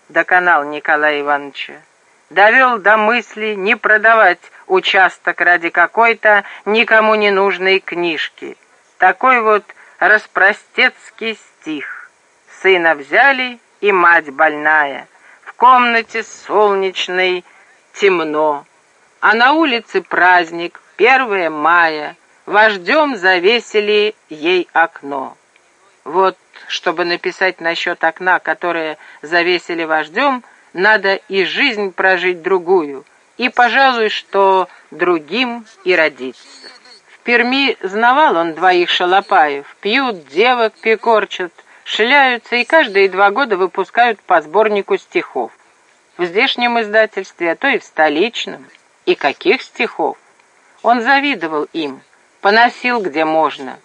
доконал Николая Ивановича. Довел до мысли не продавать участок ради какой-то никому не нужной книжки. Такой вот распростецкий стих. Сына взяли, и мать больная. В комнате солнечной темно, а на улице праздник, 1 мая. Вождем завесили ей окно. Вот, чтобы написать насчет окна, которое завесили вождем, надо и жизнь прожить другую, и, пожалуй, что другим и родиться. В Перми знавал он 2 шалопаев, пьют, девок пекорчат, шляются и каждые 2 года выпускают по сборнику стихов. В здешнем издательстве, а то и в столичном. И каких стихов! Он завидовал им, поносил где можно.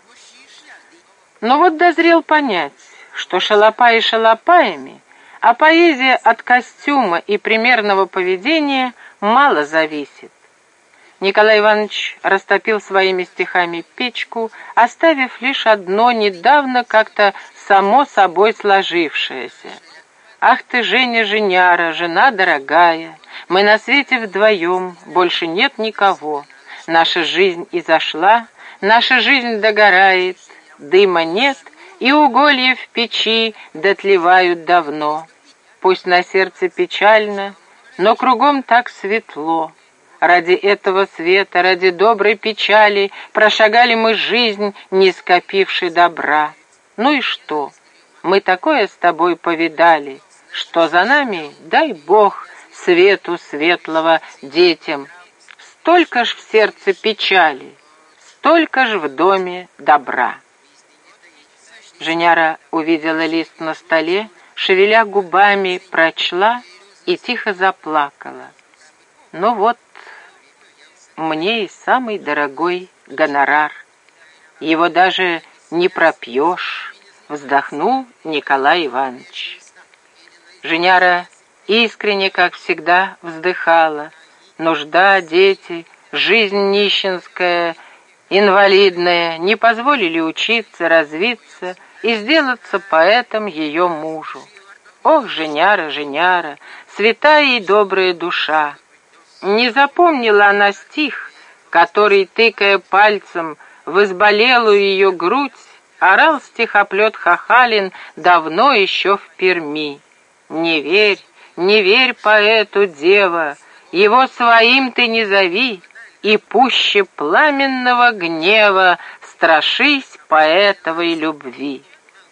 Но вот дозрел понять, что шалопаи шалопаями, а поэзия от костюма и примерного поведения мало зависит. Николай Иванович растопил своими стихами печку, оставив лишь одно недавно как-то само собой сложившееся. «Ах ты, Женя, Женяра, жена дорогая, мы на свете вдвоем, больше нет никого. Наша жизнь изошла, наша жизнь догорает, дыма нет, и уголья в печи дотлевают давно. Пусть на сердце печально, но кругом так светло. Ради этого света, ради доброй печали прошагали мы жизнь, не скопивши добра. Ну и что? Мы такое с тобой повидали, что за нами, дай Бог, свету светлого детям. Столько ж в сердце печали, столько ж в доме добра». Женяра увидела лист на столе, шевеля губами, прочла и тихо заплакала. «Ну вот, мне и самый дорогой гонорар. Его даже не пропьешь», — вздохнул Николай Иванович. Женяра искренне, как всегда, вздыхала. Нужда, дети, жизнь нищенская, инвалидная не позволили учиться, развиться и сделаться поэтом ее мужу. Ох, Женяра, Женяра, святая и добрая душа! Не запомнила она стих, который, тыкая пальцем в изболелую ее грудь, орал стихоплет Хахалин давно еще в Перми. «Не верь, не верь поэту, дева, его своим ты не зови, и пуще пламенного гнева страшись поэтовой любви».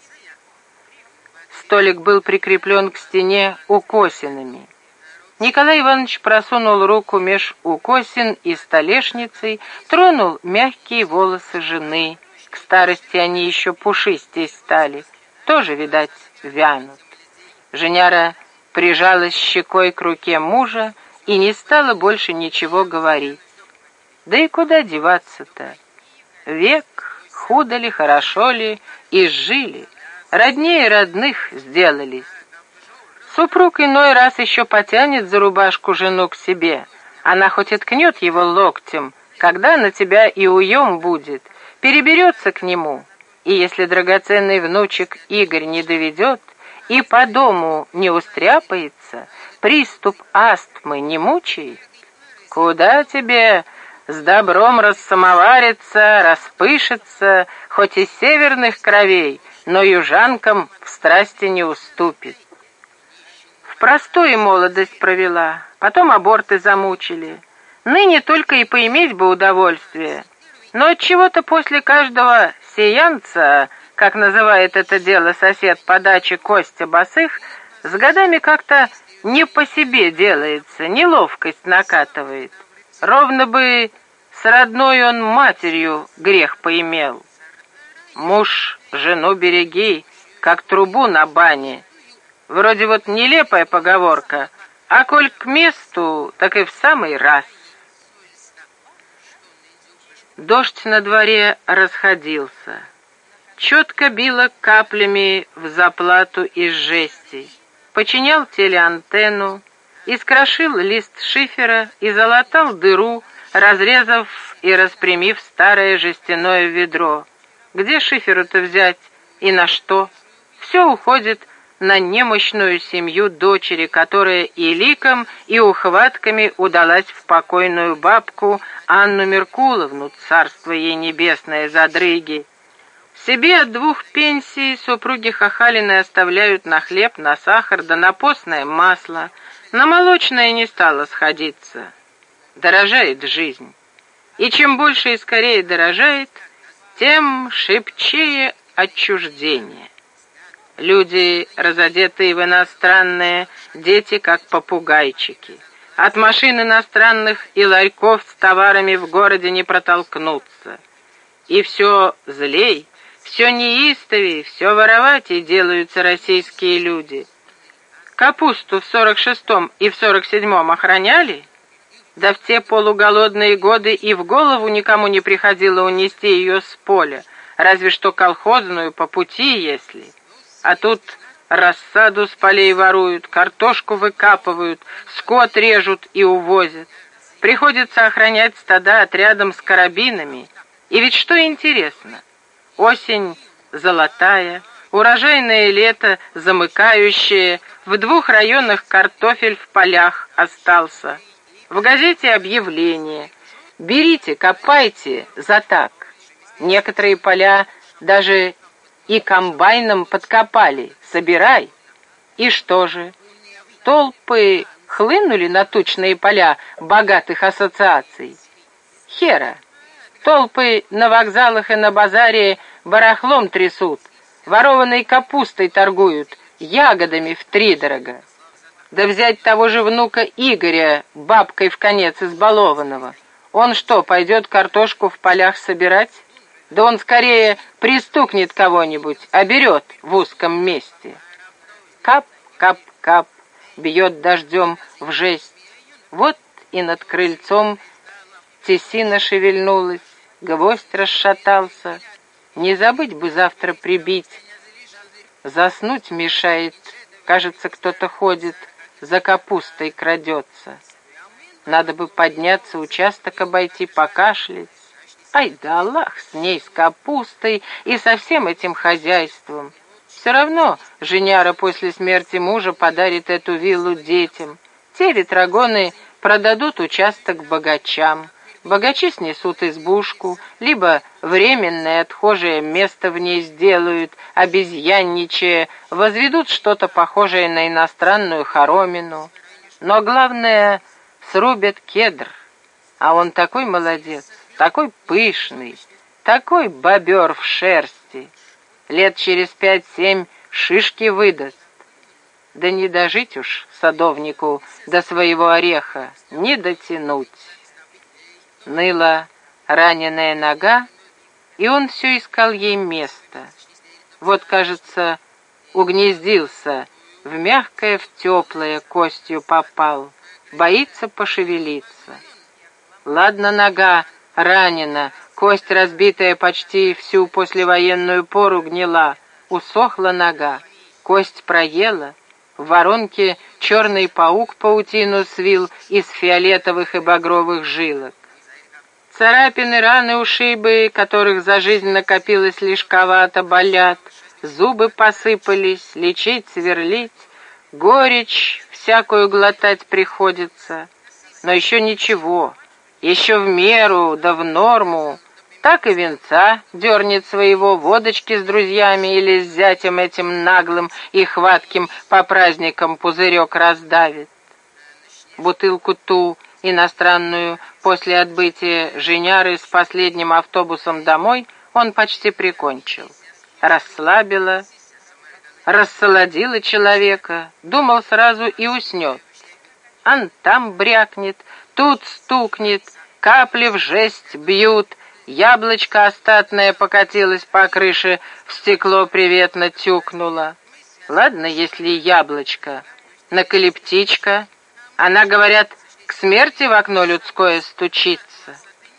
Столик был прикреплен к стене укосинами. Николай Иванович просунул руку меж укосин и столешницей, тронул мягкие волосы жены. К старости они еще пушистей стали, тоже, видать, вянут. Женяра прижалась щекой к руке мужа и не стала больше ничего говорить. Да и куда деваться-то? Век, худо ли, хорошо ли, изжили, роднее родных сделались. Супруг иной раз еще потянет за рубашку жену к себе. Она хоть и ткнет его локтем, когда на тебя и уем будет, переберется к нему. И если драгоценный внучек Игорь не доведет и по дому не устряпается, приступ астмы не мучает, куда тебе с добром рассамовариться, распышется, хоть из северных кровей, но южанкам в страсти не уступит. Простую молодость провела, потом аборты замучили. Ныне только и поиметь бы удовольствие. Но отчего-то после каждого сеанса, как называет это дело сосед по даче Костя Босых, с годами как-то не по себе делается, неловкость накатывает. Ровно бы с родной он матерью грех поимел. Муж, жену береги, как трубу на бане. Вроде вот нелепая поговорка, а коль к месту, так и в самый раз. Дождь на дворе расходился. Четко било каплями в заплату из жести. Починял телеантенну, искрошил лист шифера и залатал дыру, разрезав и распрямив старое жестяное ведро. Где шиферу-то взять и на что? Все уходит на немощную семью дочери, которая и ликом, и ухватками удалась в покойную бабку Анну Меркуловну, царство ей небесное, задрыги. Себе от 2 пенсий супруги Хахалины оставляют на хлеб, на сахар, да на постное масло. На молочное не стало сходиться. Дорожает жизнь. И чем больше и скорее дорожает, тем шибчее отчуждение. Люди, разодетые в иностранные, дети как попугайчики. От машин иностранных и ларьков с товарами в городе не протолкнуться. И все злей, все неистовей, все воровать и делаются российские люди. Капусту в 46-м и в 47-м охраняли? Да в те полуголодные годы и в голову никому не приходило унести ее с поля, разве что колхозную по пути, если. А тут рассаду с полей воруют, картошку выкапывают, скот режут и увозят. Приходится охранять стада отрядом с карабинами. И ведь что интересно, осень золотая, урожайное лето замыкающее, в 2 районах картофель в полях остался. В газете объявление: берите, копайте за так. Некоторые поля даже и комбайном подкопали, собирай. И что же? Толпы хлынули на тучные поля богатых ассоциаций? Хера! Толпы на вокзалах и на базаре барахлом трясут, ворованной капустой торгуют, ягодами втридорога. Да взять того же внука Игоря, бабкой в конец избалованного. Он что, пойдет картошку в полях собирать? Да он скорее пристукнет кого-нибудь, а берет в узком месте. Кап, кап, кап, бьет дождем в жесть. Вот и над крыльцом тесина шевельнулась, гвоздь расшатался. Не забыть бы завтра прибить. Заснуть мешает, кажется, кто-то ходит, за капустой крадется. Надо бы подняться, участок обойти, покашлять. Ай да Аллах с ней, с капустой и со всем этим хозяйством. Все равно женяра после смерти мужа подарит эту виллу детям. Те ветрогоны продадут участок богачам. Богачи снесут избушку, либо временное отхожее место в ней сделают, обезьянничая, возведут что-то похожее на иностранную хоромину. Но главное, срубят кедр, а он такой молодец, такой пышный, такой бобер в шерсти. Лет через 5-7 шишки выдаст. Да не дожить уж садовнику до своего ореха, не дотянуть. Ныла раненая нога, и он все искал ей место. Вот, кажется, угнездился, в мягкое, в теплое костью попал, боится пошевелиться. Ладно, нога ранена, кость разбитая почти всю послевоенную пору гнила, усохла нога, кость проела, в воронке черный паук паутину свил из фиолетовых и багровых жилок. Царапины, раны, ушибы, которых за жизнь накопилось лишковато, болят, зубы посыпались, лечить, сверлить, горечь всякую глотать приходится. Но еще ничего, еще в меру, да в норму. Так и венца дернет своего, водочки с друзьями или с зятем этим наглым и хватким по праздникам пузырек раздавит. Бутылку ту иностранную после отбытия женяры с последним автобусом домой он почти прикончил. Расслабила, рассолодила человека, думал сразу и уснет. Ан там брякнет, тут стукнет, капли в жесть бьют, яблочко остатное покатилось по крыше, в стекло приветно тюкнуло. Ладно, если яблочко, наколи птичка, она, говорят, к смерти в окно людское стучится.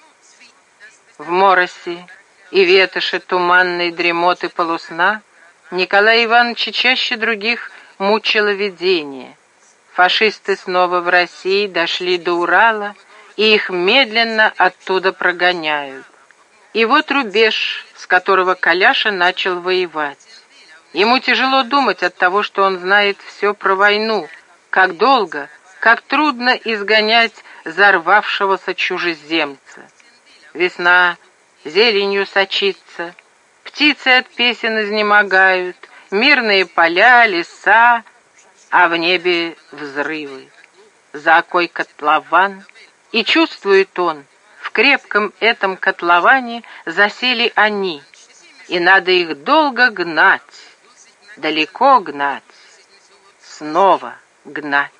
В моросе и ветоши туманной дремоты полусна Николая Ивановича чаще других мучило видение. Фашисты снова в России дошли до Урала, и их медленно оттуда прогоняют. И вот рубеж, с которого Коляша начал воевать. Ему тяжело думать от того, что он знает все про войну, как долго, как трудно изгонять зарвавшегося чужеземца. Весна зеленью сочится, птицы от песен изнемогают, мирные поля, леса, а в небе взрывы. За окой котлован, и чувствует он, в крепком этом котловане засели они, и надо их долго гнать, далеко гнать, снова гнать.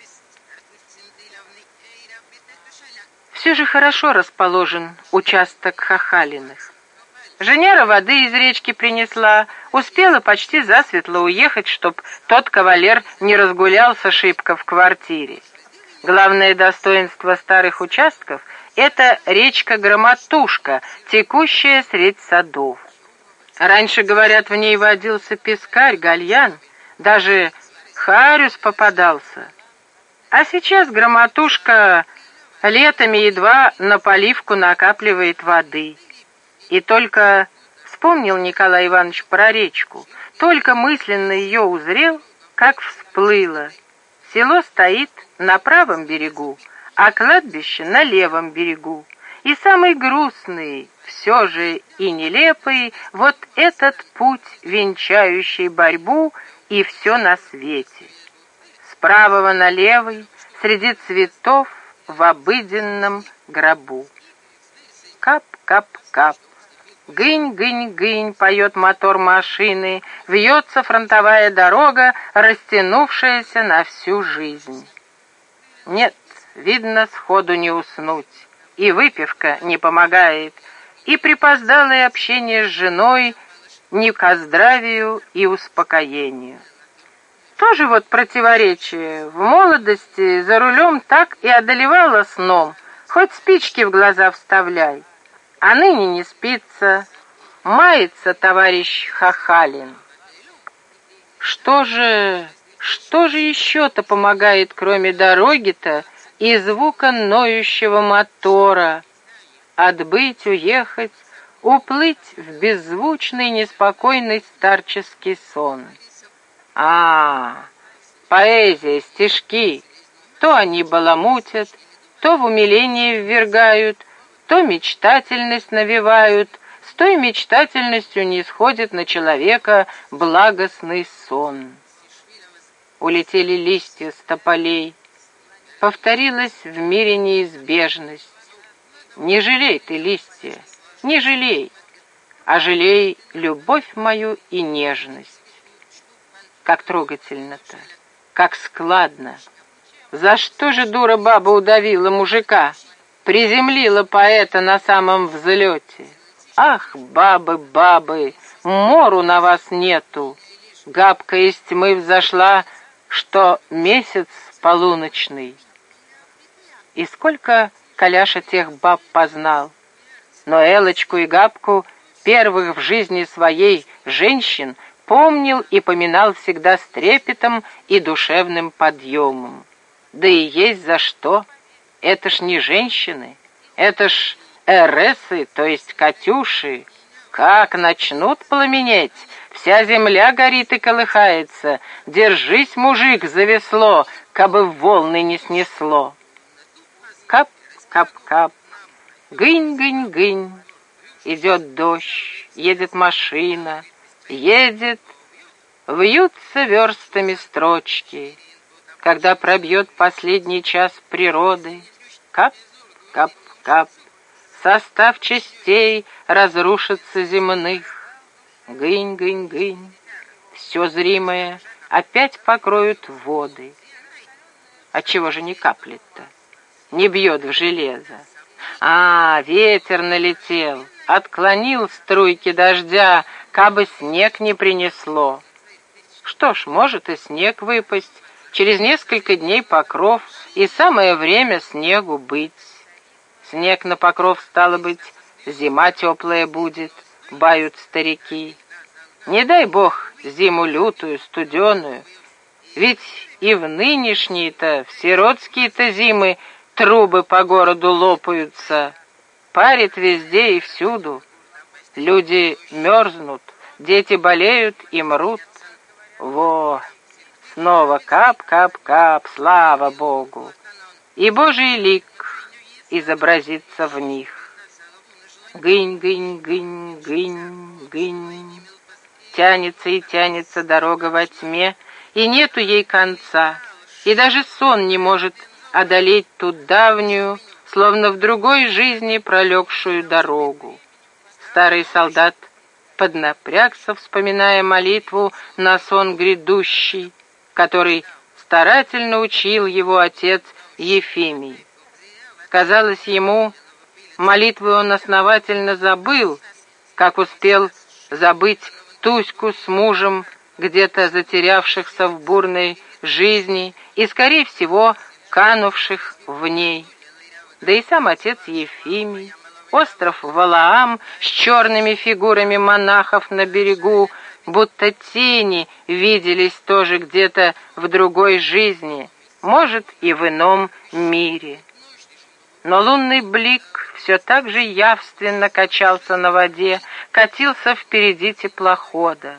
Все же хорошо расположен участок Хахалиных. Женяра воды из речки принесла, успела почти засветло уехать, чтоб тот кавалер не разгулялся шибко в квартире. Главное достоинство старых участков — это речка-громотушка, текущая средь садов. Раньше, говорят, в ней водился пескарь, гальян, даже хариус попадался. А сейчас громотушка летами едва на поливку накапливает воды. И только вспомнил Николай Иванович про речку, только мысленно ее узрел, как всплыло. Село стоит на правом берегу, а кладбище на левом берегу. И самый грустный, все же и нелепый, вот этот путь, венчающий борьбу и все на свете. С правого на левый, среди цветов, в обыденном гробу. Кап-кап-кап. Гынь-гынь-гынь, поет мотор машины, вьется фронтовая дорога, растянувшаяся на всю жизнь. Нет, видно, сходу не уснуть, и выпивка не помогает, и припоздалое общение с женой не ко здравию и успокоению. Тоже вот противоречие. В молодости за рулем так и одолевало сном, хоть спички в глаза вставляй. А ныне не спится, мается товарищ Хахалин. Что же еще-то помогает, кроме дороги-то и звука ноющего мотора? Отбыть, уехать, уплыть в беззвучный, неспокойный старческий сон. Поэзия, стишки, то они баламутят, то в умиление ввергают, то мечтательность навевают, с той мечтательностью нисходит на человека благостный сон. Улетели листья с тополей, повторилась в мире неизбежность. Не жалей ты листья, не жалей, а жалей любовь мою и нежность. Как трогательно-то, как складно. За что же дура баба удавила мужика? Приземлила поэта на самом взлете. Ах, бабы, бабы, мору на вас нету. Габка из тьмы взошла, что месяц полуночный. И сколько Коляша тех баб познал. Но Элочку и Габку, первых в жизни своей женщин, помнил и поминал всегда с трепетом и душевным подъемом. Да и есть за что. Это ж не женщины, это ж эресы, то есть катюши. Как начнут пламенеть, вся земля горит и колыхается. Держись, мужик, за весло, кабы в волны не снесло. Кап-кап-кап, гынь-гынь-гынь. Идет дождь, едет машина, едет, вьются верстами строчки. Когда пробьет последний час природы, кап-кап-кап, состав частей разрушится земных. Гынь-гынь-гынь, все зримое опять покроют воды. Отчего же не каплет-то, не бьет в железо? Ветер налетел, отклонил струйки дождя, кабы снег не принесло. Что ж, может и снег выпасть, через несколько дней покров, и самое время снегу быть. Снег на покров, стало быть, зима теплая будет, бают старики. Не дай бог зиму лютую, студеную, ведь и в нынешние-то, в сиротские-то зимы трубы по городу лопаются, парит везде и всюду. Люди мерзнут, дети болеют и мрут. Во! Снова кап-кап-кап, слава Богу! И Божий лик изобразится в них. Гынь-гынь-гынь, гынь-гынь. Тянется и тянется дорога во тьме, и нету ей конца, и даже сон не может одолеть ту давнюю, словно в другой жизни пролегшую дорогу. Старый солдат поднапрягся, вспоминая молитву на сон грядущий, который старательно учил его отец Ефимий. Казалось ему, молитвы он основательно забыл, как успел забыть Туську с мужем, где-то затерявшихся в бурной жизни и, скорее всего, канувших в ней. Да и сам отец Ефимий, остров Валаам с черными фигурами монахов на берегу, будто тени виделись тоже где-то в другой жизни, может, и в ином мире. Но лунный блик все так же явственно качался на воде, катился впереди теплохода.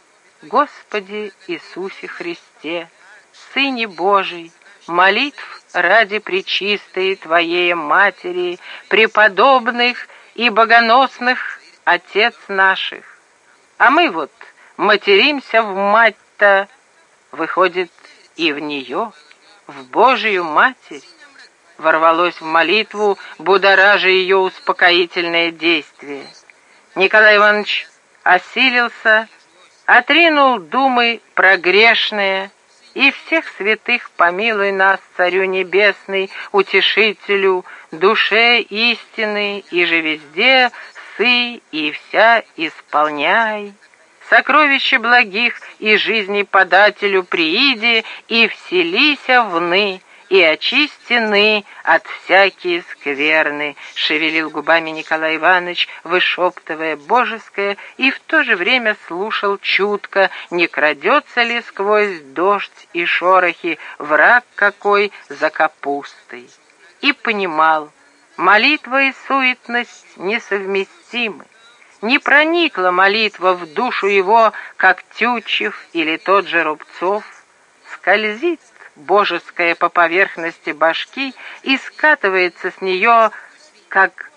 Господи Иисусе Христе, Сыне Божий, молитв ради пречистой Твоей Матери, преподобных и богоносных Отец наших. А мы вот материмся в мать-то, выходит, и в нее, в Божию Матерь. Ворвалось в молитву, будоража ее успокоительное действие. Николай Иванович осилился, отринул думы про грешное, и всех святых помилуй нас, Царю Небесный, Утешителю, душе истины, и же везде сы и вся исполняй. Сокровища благих и жизни подателю прииди, и вселися вны, и очистены от всякие скверны, шевелил губами Николай Иванович, вышептывая божеское, и в то же время слушал чутко, не крадется ли сквозь дождь и шорохи враг какой за капустой. И понимал, молитва и суетность несовместимы. Не проникла молитва в душу его, как Тютчев или тот же Рубцов, скользит божеское по поверхности башки и скатывается с нее, как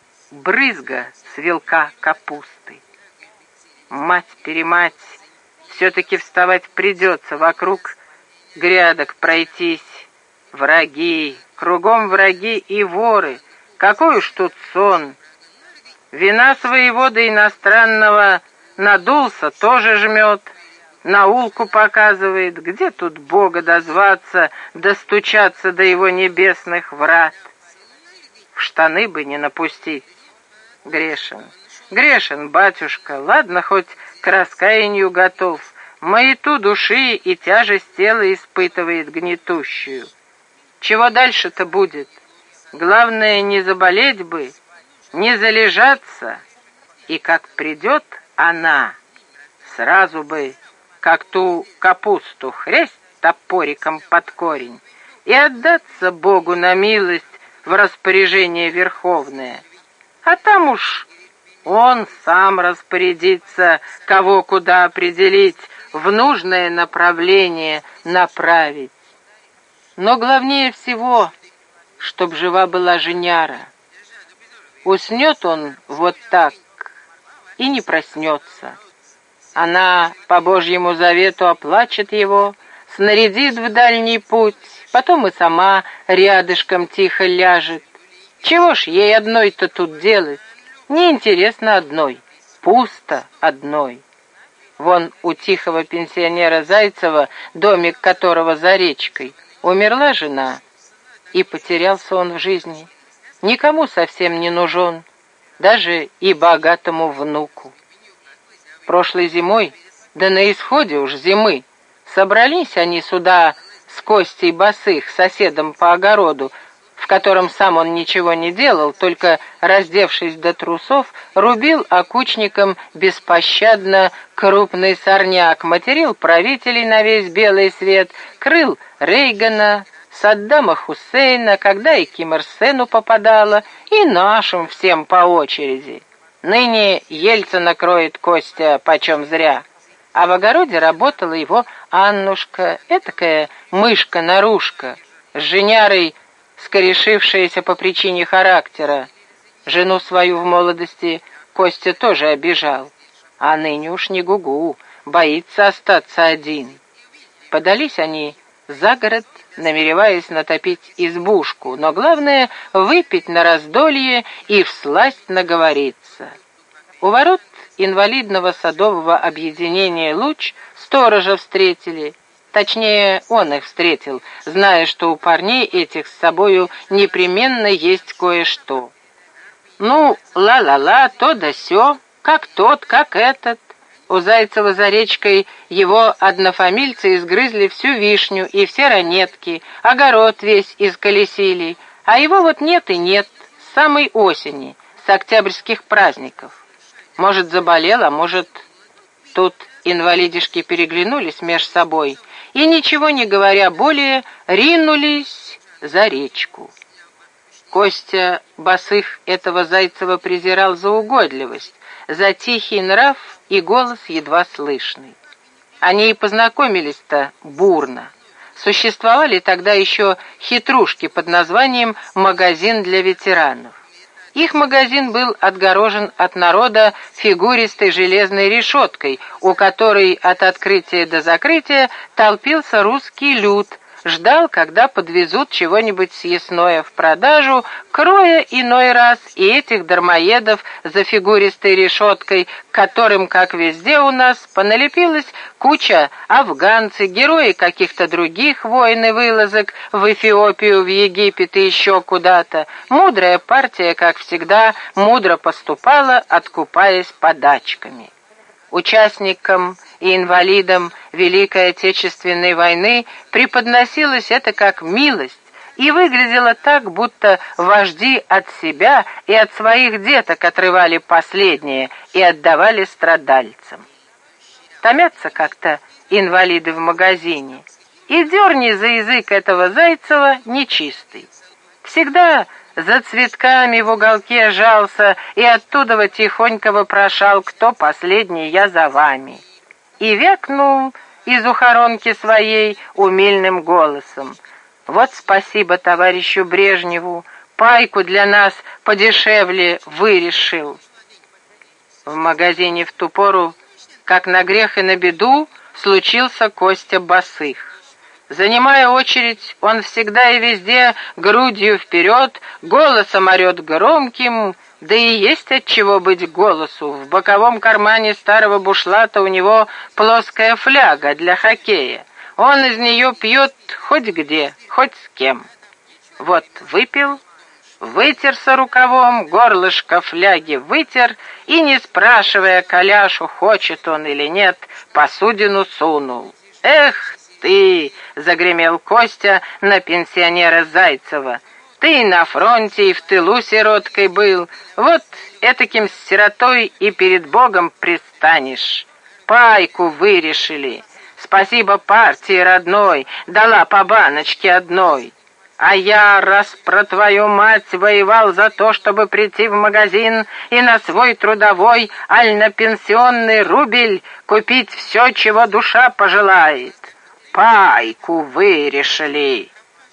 брызга с вилка капусты. Мать-перемать, все-таки вставать придется, вокруг грядок пройтись. Враги, кругом враги и воры, какой уж тут сон. Вина своего да иностранного надулся, тоже жмет. Наулку показывает, где тут Бога дозваться, достучаться до его небесных врат. В штаны бы не напустить. Грешен, грешен, батюшка, ладно, хоть к раскаянию готов. Маяту души и тяжесть тела испытывает гнетущую. Чего дальше-то будет? Главное, не заболеть бы, не залежаться, и как придет она, сразу бы как ту капусту хресть топориком под корень и отдаться Богу на милость в распоряжение верховное. А там уж он сам распорядится, кого куда определить, в нужное направление направить. Но главнее всего, чтоб жива была Женяра. Уснет он вот так и не проснется. Она по Божьему завету оплачет его, снарядит в дальний путь, потом и сама рядышком тихо ляжет. Чего ж ей одной-то тут делать? Неинтересно одной, пусто одной. Вон у тихого пенсионера Зайцева, домик которого за речкой, умерла жена, и потерялся он в жизни. Никому совсем не нужен, даже и богатому внуку. Прошлой зимой, да на исходе уж зимы, собрались они сюда с Костей Босых, соседом по огороду, в котором сам он ничего не делал, только, раздевшись до трусов, рубил окучником беспощадно крупный сорняк, материл правителей на весь белый свет, крыл Рейгана, Саддама Хусейна, когда и Ким Ир Сену попадало, и нашим всем по очереди. Ныне Ельцина кроет Костя почем зря. А в огороде работала его Аннушка, этакая мышка-нарушка, с женярой, скорешившаяся по причине характера. Жену свою в молодости Костя тоже обижал, а ныне уж не гугу, боится остаться один. Подались они за город, намереваясь натопить избушку, но главное — выпить на раздолье и всласть наговориться. У ворот инвалидного садового объединения «Луч» сторожа встретили. Точнее, он их встретил, зная, что у парней этих с собою непременно есть кое-что. Ну, ла-ла-ла, то да сё, как тот, как этот. У Зайцева за речкой его однофамильцы изгрызли всю вишню и все ранетки, огород весь исколесили, а его вот нет и нет, с самой осени, с октябрьских праздников. Может, заболел, а может... Тут инвалидишки переглянулись меж собой и, ничего не говоря более, ринулись за речку. Костя Босых этого Зайцева презирал за угодливость, за тихий нрав и голос едва слышный. Они и познакомились-то бурно. Существовали тогда еще хитрушки под названием «Магазин для ветеранов». Их магазин был отгорожен от народа фигуристой железной решеткой, у которой от открытия до закрытия толпился русский люд, ждал, когда подвезут чего-нибудь съестное в продажу, кроя иной раз и этих дармоедов за фигуристой решеткой, к которым, как везде у нас, поналепилась куча афганцы, герои каких-то других войн и вылазок в Эфиопию, в Египет и еще куда-то. Мудрая партия, как всегда, мудро поступала, откупаясь подачками. Участникам и инвалидам Великой Отечественной войны преподносилось это как милость и выглядело так, будто вожди от себя и от своих деток отрывали последнее и отдавали страдальцам. Томятся как-то инвалиды в магазине, и дерни за язык этого Зайцева нечистый. Всегда за цветками в уголке жался и оттуда тихонько вопрошал, кто последний, я за вами. И вякнул из ухоронки своей умильным голосом: вот спасибо товарищу Брежневу, пайку для нас подешевле вырешил. В магазине в ту пору, как на грех и на беду, случился Костя Босых. Занимая очередь, он всегда и везде грудью вперед, голосом орет громким, да и есть от чего быть голосу. В боковом кармане старого бушлата у него плоская фляга для хоккея. Он из нее пьет хоть где, хоть с кем. Вот выпил, вытерся рукавом, горлышко фляги вытер и, не спрашивая Коляшу, хочет он или нет, посудину сунул. «Эх ты!» — загремел Костя на пенсионера Зайцева. «Ты на фронте и в тылу сироткой был. Вот этаким сиротой и перед Богом предстанешь. Пайку вырешили. Спасибо партии родной, дала по баночке одной. А я, раз про твою мать, воевал за то, чтобы прийти в магазин и на свой трудовой, аль на пенсионный рубль купить все, чего душа пожелает. Пайку вырешили!»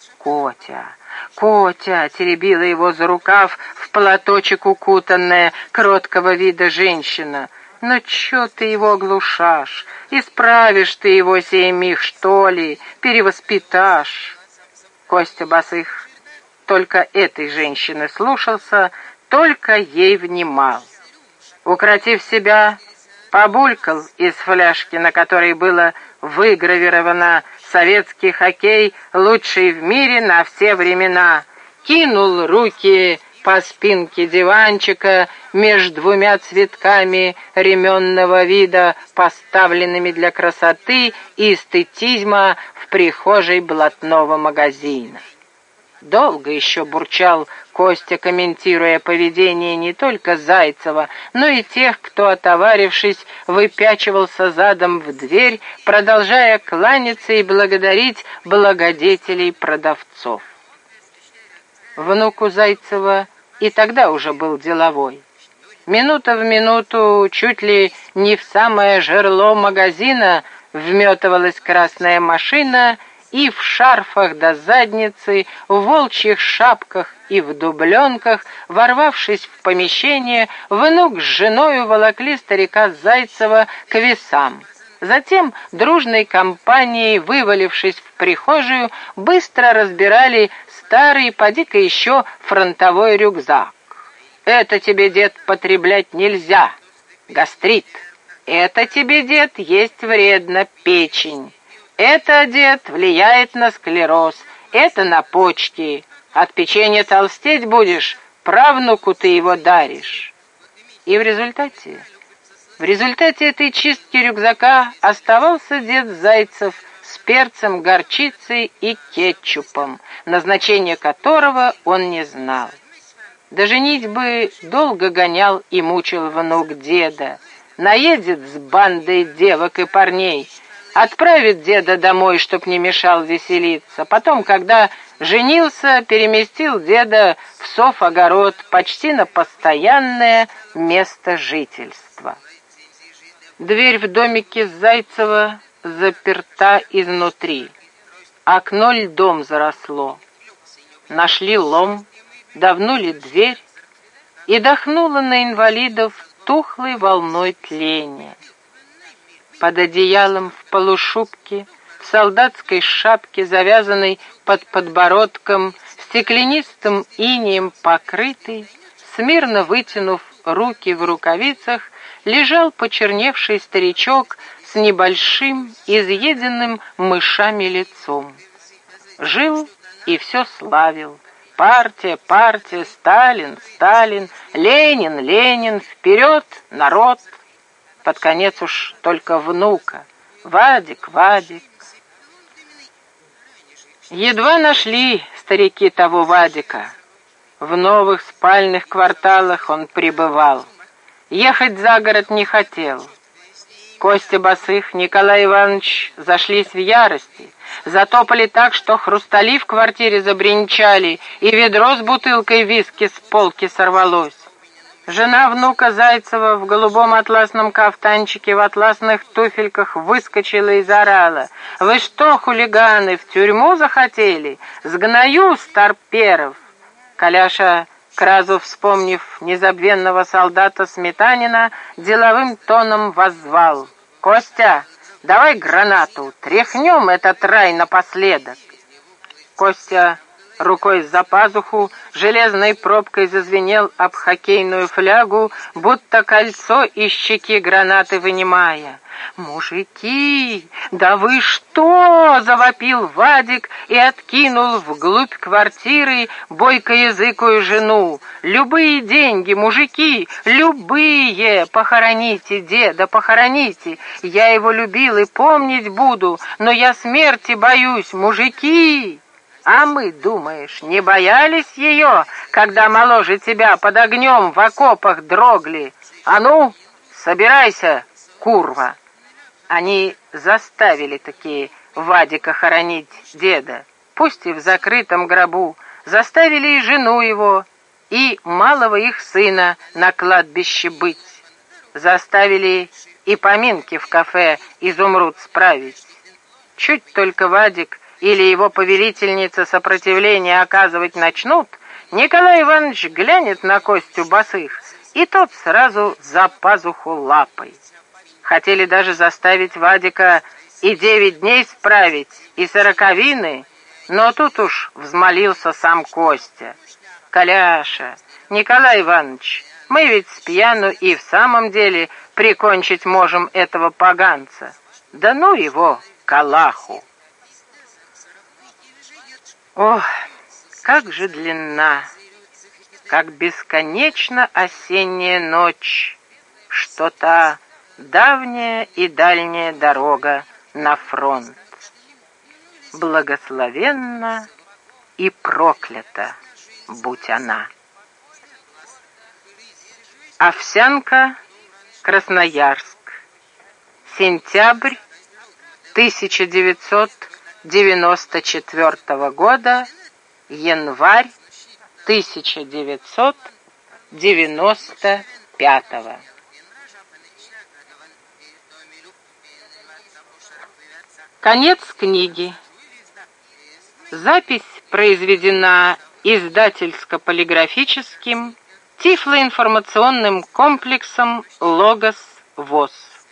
Котя!» — теребила его за рукав в платочек укутанная, кроткого вида женщина. «Но чё ты его оглушашь? Исправишь ты его сей миг, что ли? Перевоспиташь?» Костя Босых только этой женщины слушался, только ей внимал. Укротив себя, побулькал из фляжки, на которой было выгравировано «Советский хоккей лучший в мире на все времена», кинул руки по спинке диванчика между двумя цветками ременного вида, поставленными для красоты и эстетизма в прихожей блатного магазина. Долго еще бурчал Костя, комментируя поведение не только Зайцева, но и тех, кто, отоварившись, выпячивался задом в дверь, продолжая кланяться и благодарить благодетелей-продавцов. Внук у Зайцева и тогда уже был деловой. Минута в минуту, чуть ли не в самое жерло магазина, вметывалась красная машина, и в шарфах до задницы, в волчьих шапках и в дубленках, ворвавшись в помещение, внук с женою волокли старика Зайцева к весам. Затем дружной компанией, вывалившись в прихожую, быстро разбирали старый, поди-ка еще, фронтовой рюкзак. «Это тебе, дед, потреблять нельзя, гастрит. Это тебе, дед, есть вредно, печень. Это, дед, влияет на склероз, это на почки. От печенья толстеть будешь, правнуку ты его даришь». И в результате этой чистки рюкзака оставался дед Зайцев с перцем, горчицей и кетчупом, назначение которого он не знал. До женитьбы долго гонял и мучил внук деда. Наедет с бандой девок и парней, отправит деда домой, чтоб не мешал веселиться. Потом, когда женился, переместил деда в сов-огород почти на постоянное место жительства. Дверь в домике Зайцева заперта изнутри. Окно льдом заросло. Нашли лом, давнули дверь, и дохнуло на инвалидов тухлой волной тления. Под одеялом в полушубке, в солдатской шапке, завязанной под подбородком, стеклянистым инеем покрытый, смирно вытянув руки в рукавицах, лежал почерневший старичок с небольшим, изъеденным мышами лицом. Жил и все славил. Партия, партия, Сталин, Сталин, Ленин, Ленин, вперед, народ. Под конец уж только внука. Вадик, Вадик. Едва нашли старики того Вадика. В новых спальных кварталах он пребывал. Ехать за город не хотел. Костя Босых, Николай Иванович зашлись в ярости, затопали так, что хрустали в квартире забринчали, и ведро с бутылкой виски с полки сорвалось. Жена внука Зайцева в голубом атласном кафтанчике, в атласных туфельках выскочила и заорала: «Вы что, хулиганы, в тюрьму захотели? Сгною, старперов!» Коляша, к разу вспомнив незабвенного солдата Сметанина, деловым тоном воззвал: «Костя, давай гранату, тряхнем этот рай напоследок». Костя рукой за пазуху железной пробкой зазвенел об хоккейную флягу, будто кольцо из щеки гранаты вынимая. «Мужики, да вы что?» — завопил Вадик и откинул вглубь квартиры бойкоязыкую жену. «Любые деньги, мужики, любые! Похороните деда, похороните! Я его любил и помнить буду, но я смерти боюсь, мужики!» «А мы, думаешь, не боялись ее, когда моложе тебя под огнем в окопах дрогли? А ну, собирайся, курва!» Они заставили такие Вадика хоронить деда, пусть и в закрытом гробу, заставили и жену его, и малого их сына на кладбище быть, заставили и поминки в кафе «Изумруд» справить. Чуть только Вадик или его повелительница сопротивление оказывать начнут, Николай Иванович глянет на Костю Босых, и тот сразу за пазуху лапой. Хотели даже заставить Вадика и 9 дней справить, и 40, но тут уж взмолился сам Костя. «Коляша, Николай Иванович, мы ведь с пьяну и в самом деле прикончить можем этого поганца. Да ну его, калаху!» Ох, как же длинна, как бесконечно осенняя ночь, что та давняя и дальняя дорога на фронт. Благословенна и проклята будь она. Овсянка, Красноярск. Сентябрь 1994 года, январь 1995 5. Конец книги. Запись произведена издательско-полиграфическим тифлоинформационным комплексом «Логос ВОС».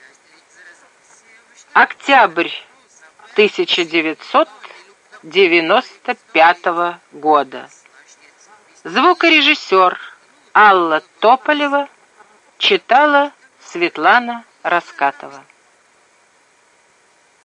Октябрь 1995 года. Звукорежиссер Алла Тополева читала Светлана Раскатова.